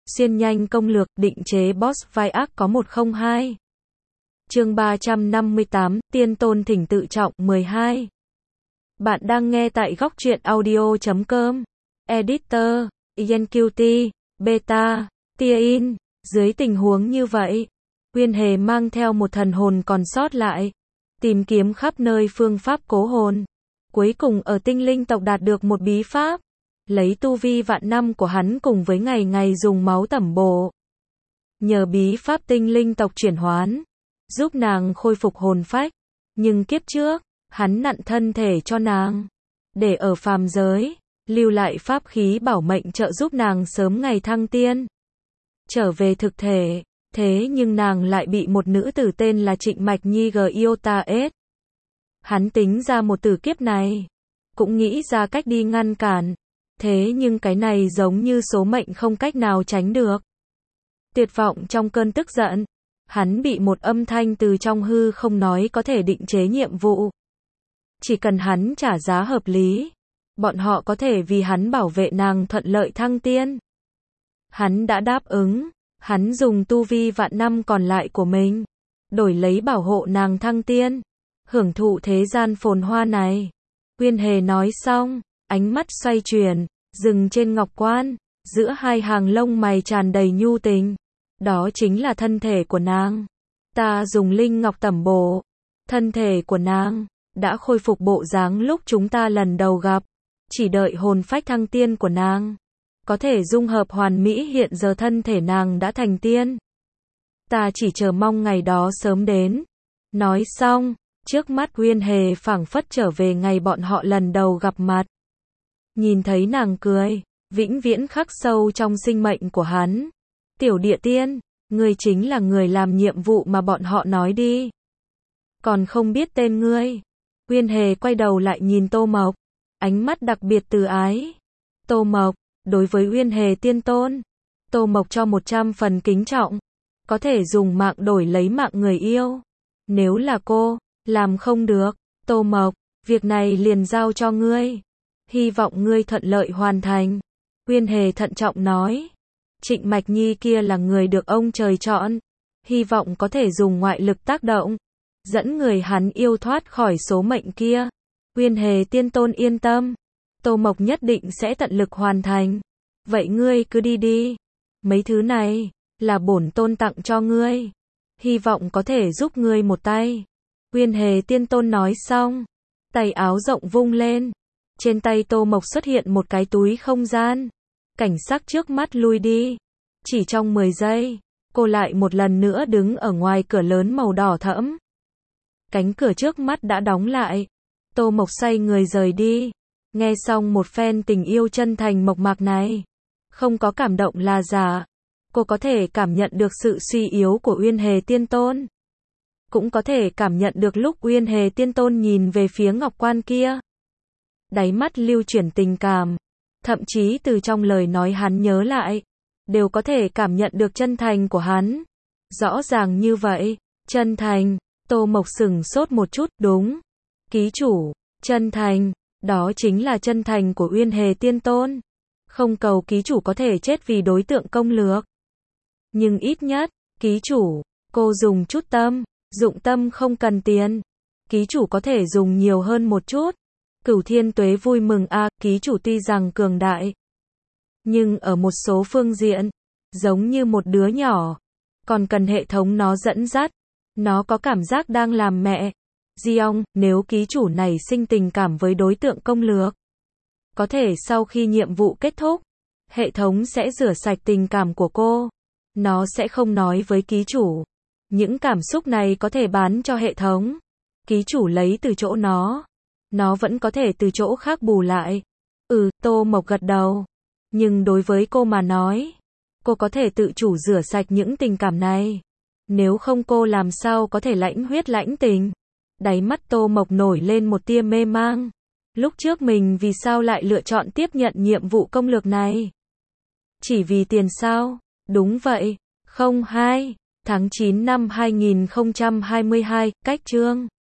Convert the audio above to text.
Xuyên nhanh công lược, định chế boss vai ác có 102. Chương 358, Tiên Tôn thỉnh tự trọng 12. Bạn đang nghe tại góc truyện audio.com. Editor, Ienqt, Beta, Tiein. Dưới tình huống như vậy, Uyên Hề mang theo một thần hồn còn sót lại, tìm kiếm khắp nơi phương pháp cố hồn. Cuối cùng ở tinh linh tộc đạt được một bí pháp, lấy tu vi vạn năm của hắn cùng với ngày ngày dùng máu tẩm bổ. Nhờ bí pháp tinh linh tộc chuyển hoán, giúp nàng khôi phục hồn phách. Nhưng kiếp trước, hắn nặn thân thể cho nàng, để ở phàm giới, lưu lại pháp khí bảo mệnh trợ giúp nàng sớm ngày thăng tiên. Trở về thực thể, thế nhưng nàng lại bị một nữ tử tên là Trịnh Mạch Nhi Giota ết. Hắn tính ra một tử kiếp này, cũng nghĩ ra cách đi ngăn cản. Thế nhưng cái này giống như số mệnh không cách nào tránh được. Tuyệt vọng trong cơn tức giận, hắn bị một âm thanh từ trong hư không nói có thể định chế nhiệm vụ. Chỉ cần hắn trả giá hợp lý, bọn họ có thể vì hắn bảo vệ nàng thuận lợi thăng tiên. Hắn đã đáp ứng, hắn dùng tu vi vạn năm còn lại của mình, đổi lấy bảo hộ nàng thăng tiên, hưởng thụ thế gian phồn hoa này. Uyên Hề nói xong, ánh mắt xoay chuyển, dừng trên ngọc quan, giữa hai hàng lông mày tràn đầy nhu tình. Đó chính là thân thể của nàng. Ta dùng linh ngọc tẩm bổ. Thân thể của nàng đã khôi phục bộ dáng lúc chúng ta lần đầu gặp. Chỉ đợi hồn phách thăng tiên của nàng có thể dung hợp hoàn mỹ, hiện giờ thân thể nàng đã thành tiên. Ta chỉ chờ mong ngày đó sớm đến. Nói xong, trước mắt Uyên Hề phảng phất trở về ngày bọn họ lần đầu gặp mặt. Nhìn thấy nàng cười, vĩnh viễn khắc sâu trong sinh mệnh của hắn. Tiểu địa tiên, ngươi chính là người làm nhiệm vụ mà bọn họ nói đi. Còn không biết tên ngươi. Uyên Hề quay đầu lại nhìn Tô Mộc, ánh mắt đặc biệt từ ái. Tô Mộc, đối với Uyên Hề tiên tôn, Tô Mộc cho 100 phần kính trọng. Có thể dùng mạng đổi lấy mạng người yêu. Nếu là cô, làm không được, Tô Mộc, việc này liền giao cho ngươi. Hy vọng ngươi thuận lợi hoàn thành. Uyên Hề thận trọng nói. Trịnh Mạch Nhi kia là người được ông trời chọn. Hy vọng có thể dùng ngoại lực tác động, dẫn người hắn yêu thoát khỏi số mệnh kia. Uyên Hề tiên tôn yên tâm. Tô Mộc nhất định sẽ tận lực hoàn thành. Vậy ngươi cứ đi đi. Mấy thứ này, là bổn tôn tặng cho ngươi. Hy vọng có thể giúp ngươi một tay. Uyên Hề tiên tôn nói xong, tay áo rộng vung lên. Trên tay Tô Mộc xuất hiện một cái túi không gian. Cảnh sắc trước mắt lui đi. Chỉ trong 10 giây, cô lại một lần nữa đứng ở ngoài cửa lớn màu đỏ thẫm. Cánh cửa trước mắt đã đóng lại. Tô Mộc xoay người rời đi. Nghe xong một phen tình yêu chân thành mộc mạc này, không có cảm động là giả. Cô có thể cảm nhận được sự suy yếu của Uyên Hề tiên tôn. Cũng có thể cảm nhận được lúc Uyên Hề tiên tôn nhìn về phía ngọc quan kia, đáy mắt lưu chuyển tình cảm. Thậm chí từ trong lời nói hắn nhớ lại, đều có thể cảm nhận được chân thành của hắn. Rõ ràng như vậy, chân thành. Tô Mộc sửng sốt một chút, đúng. Ký chủ, chân thành, đó chính là chân thành của Uyên Hề tiên tôn. Không cầu ký chủ có thể chết vì đối tượng công lược. Nhưng ít nhất, ký chủ, cô dùng chút tâm, dụng tâm không cần tiền. Ký chủ có thể dùng nhiều hơn một chút. Cửu Thiên Tuế vui mừng a, ký chủ tuy rằng cường đại, nhưng ở một số phương diện, giống như một đứa nhỏ, còn cần hệ thống nó dẫn dắt. Nó có cảm giác đang làm mẹ. Giong, nếu ký chủ này sinh tình cảm với đối tượng công lược, có thể sau khi nhiệm vụ kết thúc, hệ thống sẽ rửa sạch tình cảm của cô. Nó sẽ không nói với ký chủ. Những cảm xúc này có thể bán cho hệ thống. Ký chủ lấy từ chỗ nó vẫn có thể từ chỗ khác bù lại. Tô Mộc gật đầu. Nhưng đối với cô mà nói, cô có thể tự chủ rửa sạch những tình cảm này. Nếu không cô làm sao có thể lãnh huyết lãnh tình. Đáy mắt Tô Mộc nổi lên một tia mê mang. Lúc trước mình vì sao lại lựa chọn tiếp nhận nhiệm vụ công lược này? Chỉ vì tiền sao? Đúng vậy. 02 tháng 9 năm 2022, cách chương